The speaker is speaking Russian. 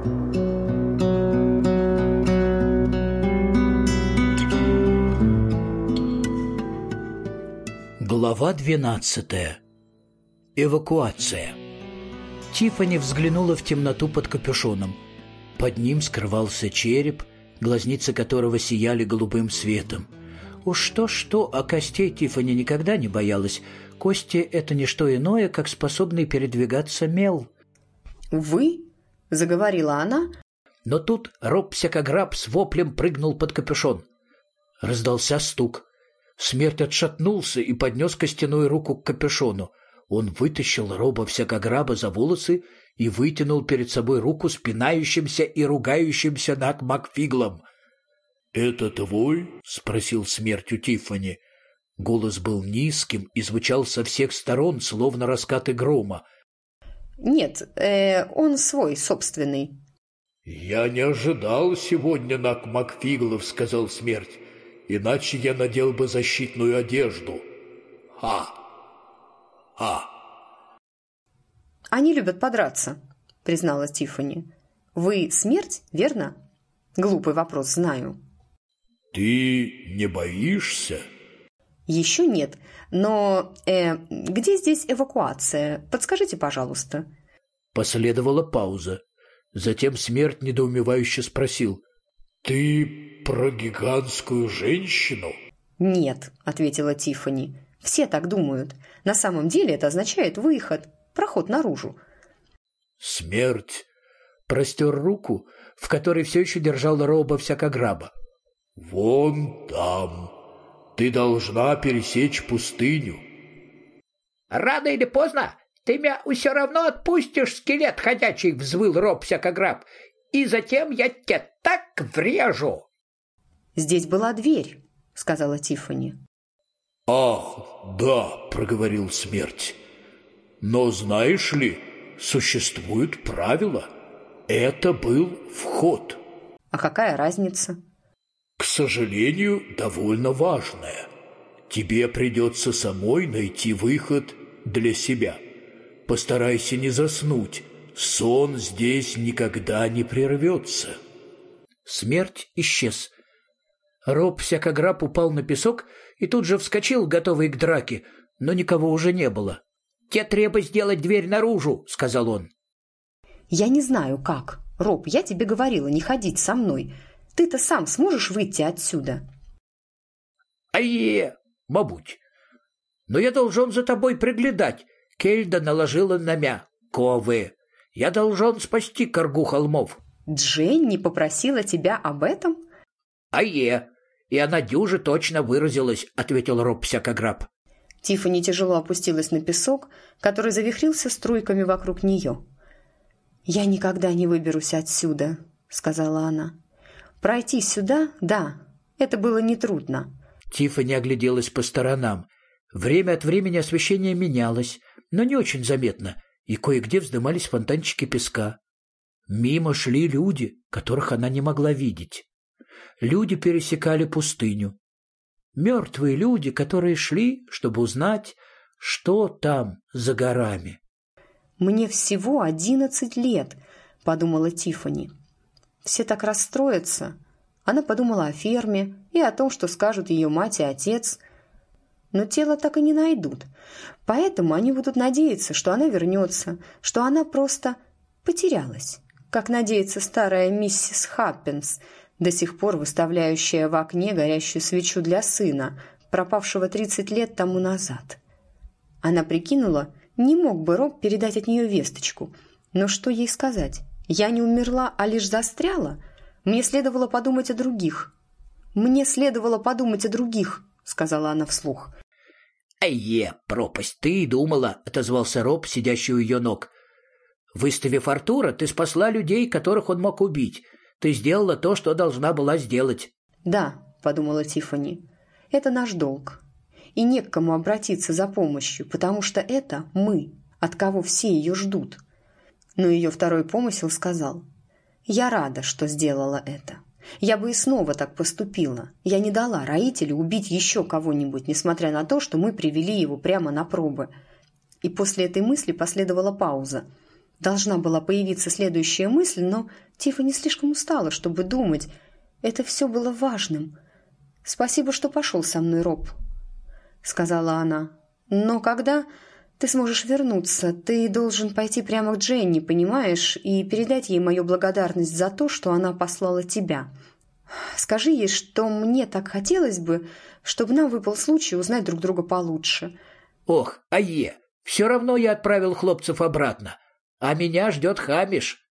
Глава 12. Эвакуация. Тиффани взглянула в темноту под капюшоном. Под ним скрывался череп, глазницы которого сияли голубым светом. Уж что-что, а костей Тиффани никогда не боялась. Кости — это не что иное, как способный передвигаться мел. «Вы?» — заговорила она. Но тут Роб-Всякограб с воплем прыгнул под капюшон. Раздался стук. Смерть отшатнулся и поднес костяную руку к капюшону. Он вытащил Роба-Всякограба за волосы и вытянул перед собой руку с пинающимся и ругающимся над Макфиглом. «Это твой?» — спросил Смерть у Тиффани. Голос был низким и звучал со всех сторон, словно раскаты грома. «Нет, он свой, собственный». «Я не ожидал сегодня Нак Макфиглов», — сказал Смерть. «Иначе я надел бы защитную одежду. Ха! Ха!» «Они любят подраться», — призналась Тиффани. «Вы Смерть, верно? Глупый вопрос, знаю». «Ты не боишься?» «Еще нет. Но где здесь эвакуация? Подскажите, пожалуйста». Последовала пауза. Затем Смерть недоумевающе спросил: «Ты про гигантскую женщину?» «Нет», — ответила Тиффани. «Все так думают. На самом деле это означает выход, проход наружу». Смерть простер руку, в которой все еще держал Роба-Всякограба. «Вон там. Ты должна пересечь пустыню». «Рано или поздно ты меня все равно отпустишь, скелет ходячий», — взвыл Роб-Всякограб. «И затем я тебе так врежу». «Здесь была дверь», — сказала Тиффани. «Ах, да», — проговорил Смерть. «Но знаешь ли, существуют правила. Это был вход». «А какая разница?» «К сожалению, довольно важная. Тебе придется самой найти выход для себя. Постарайся не заснуть. Сон здесь никогда не прервется». Смерть исчез. Роб-Всякограб упал на песок и тут же вскочил, готовый к драке, но никого уже не было. «Тебе треба сделать дверь наружу», — сказал он. «Я не знаю, как. Роб, я тебе говорила не ходить со мной. Ты-то сам сможешь выйти отсюда?» Мабуть. Но я должен за тобой приглядать. Кельда наложила на мя ковы. Я должен спасти коргу холмов». «Дженни попросила тебя об этом?» И она дюже точно выразилась», — ответил Роб-Всякограб. Тиффани тяжело опустилась на песок, который завихрился струйками вокруг нее. «Я никогда не выберусь отсюда», — сказала она. «Пройти сюда, да, это было нетрудно». Тиффани огляделась по сторонам. Время от времени освещение менялось, но не очень заметно, и кое-где вздымались фонтанчики песка. Мимо шли люди, которых она не могла видеть. Люди пересекали пустыню. Мертвые люди, которые шли, чтобы узнать, что там за горами. «Мне всего 11 лет», — подумала Тиффани. «Все так расстроятся». Она подумала о ферме и о том, что скажут ее мать и отец. Но тело так и не найдут. Поэтому они будут надеяться, что она вернется, что она просто потерялась, как надеется старая миссис Хаппинс, до сих пор выставляющая в окне горящую свечу для сына, пропавшего 30 лет тому назад. Она прикинула, не мог бы Роб передать от нее весточку. Но что ей сказать? «Я не умерла, а лишь застряла»? Мне следовало подумать о других. «Мне следовало подумать о других», — сказала она вслух. Пропасть, ты и думала», — отозвался Роб, сидящий у ее ног. «Выставив Артура, ты спасла людей, которых он мог убить. Ты сделала то, что должна была сделать». «Да», — подумала Тиффани, — «это наш долг. И не к кому обратиться за помощью, потому что это мы, от кого все ее ждут». Но ее второй помысел сказал: «Я рада, что сделала это. Я бы и снова так поступила. Я не дала Раителю убить еще кого-нибудь, несмотря на то, что мы привели его прямо на пробы». И после этой мысли последовала пауза. должна была появиться следующая мысль, но Тиффани слишком устала, чтобы думать. Это все было важным. «Спасибо, что пошел со мной, Роб», — сказала она. «Но когда ты сможешь вернуться, ты должен пойти прямо к Дженни, понимаешь, и передать ей мою благодарность за то, что она послала тебя. Скажи ей, что мне так хотелось бы, чтобы нам выпал случай узнать друг друга получше». «Ох, все равно я отправил хлопцев обратно, а меня ждет Хамиш.